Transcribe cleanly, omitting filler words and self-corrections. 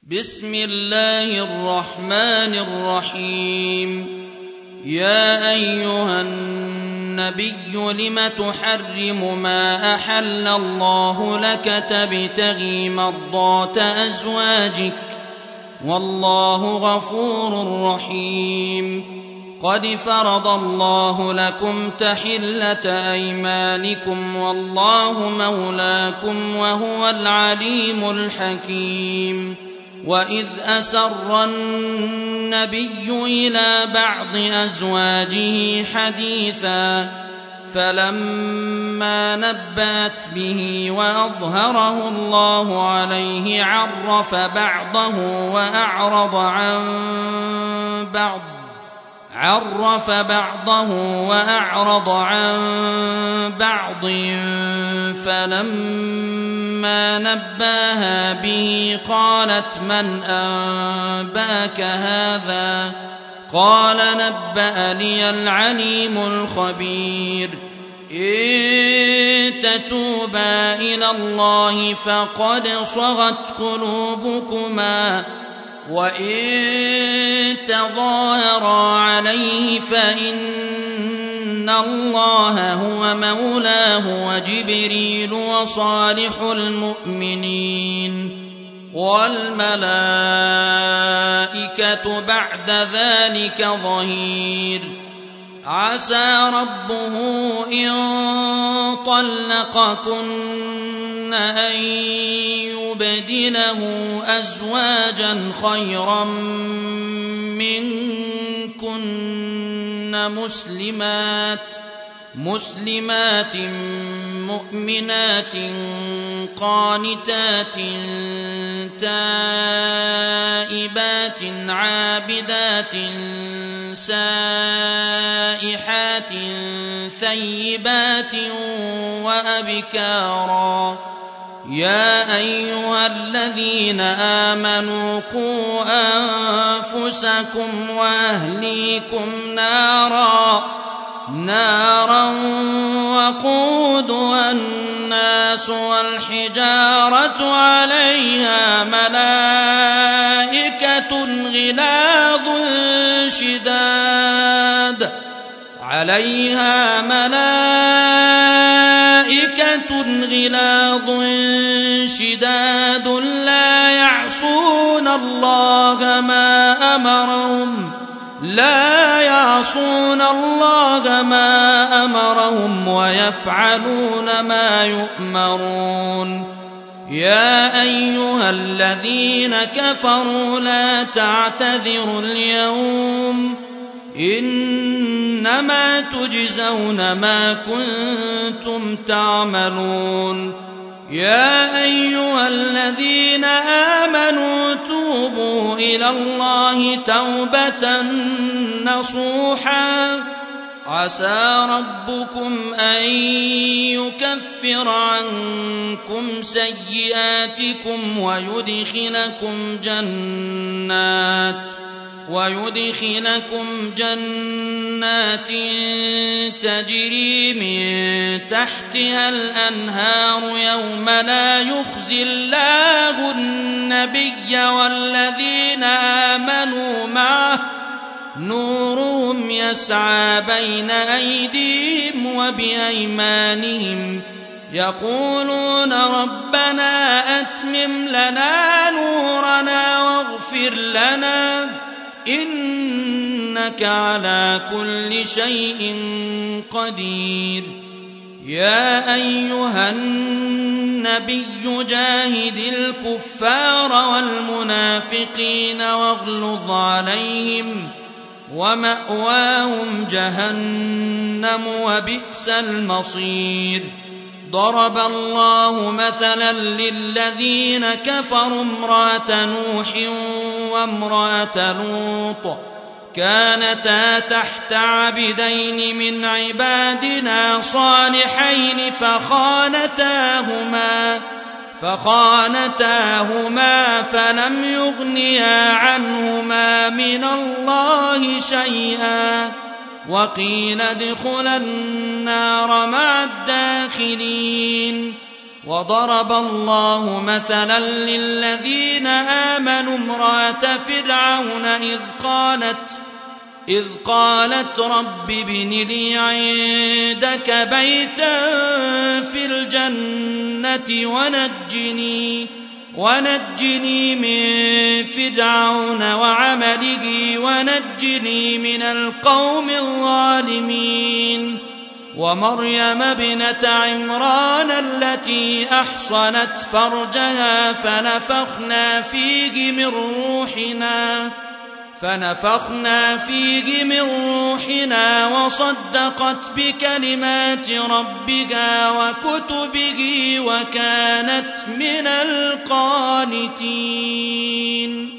بسم الله الرحمن الرحيم. يا أيها النبي لم تحرم ما أحل الله لك تبتغي مرضات أزواجك والله غفور رحيم. قد فرض الله لكم تحلة أيمانكم والله مولاكم وهو العليم الحكيم. وإذ أسر النبي إلى بعض أزواجه حديثا فلما نبأت به وأظهره الله عليه عرف بعضه وأعرض عن بعض فلما نباها به قالت من أنباك هذا؟ قال نبأني العليم الخبير. إن تتوبا إلى الله فقد صغت قلوبكما وإن تظاهرا عليه فإن الله هو مولاه وجبريل وصالح المؤمنين والملائكة بعد ذلك ظهير. عسى ربه إن طلقكن أن يبدله أزواجا خيرا منكن مسلمات مؤمنات قانتات تائبات عابدات سائحات ثيبات وأبكارا. يا أيها الذين آمنوا قوا أنفسكم وأهليكم نارا وقودها الناس والحجارة عليها ملائكة غلاظ شداد لا يعصون الله ما أمرهم ويفعلون ما يؤمرون. يا أيها الذين كفروا لا تعتذروا اليوم إنما تجزون ما كنتم تعملون. يا أيها الذين آمنوا توبوا إلى الله توبة نصوحا عسى ربكم أن يكفر عنكم سيئاتكم ويدخلكم جنات تجري من تحتها الأنهار يوم لا يخزي الله النبي والذين آمنوا معه نورهم يسعى بين أيديهم وبأيمانهم يقولون ربنا أتمم لنا نورنا واغفر لنا إنك على كل شيء قدير. يا أيها النبي جاهد الكفار والمنافقين واغلظ عليهم ومأواهم جهنم وبئس المصير. ضرب الله مثلا للذين كفروا امرأة نوح وامرأة لوط كانتا تحت عبدين من عبادنا صالحين فخانتاهما فلم يغنيا عنهما من الله شيئا وقيل ادخلا النار مع الداخلين. وضرب الله مثلا للذين آمنوا امرأة فرعون إذ قالت رب ابن لي عندك بيتا في الجنة ونجني من فرعون وعمله ونجني من القوم الظالمين ومريم ابنة عمران التي أحصنت فرجها فنفخنا فيه من روحنا وصدقت بكلمات ربها وكتبه وكانت من القانتين.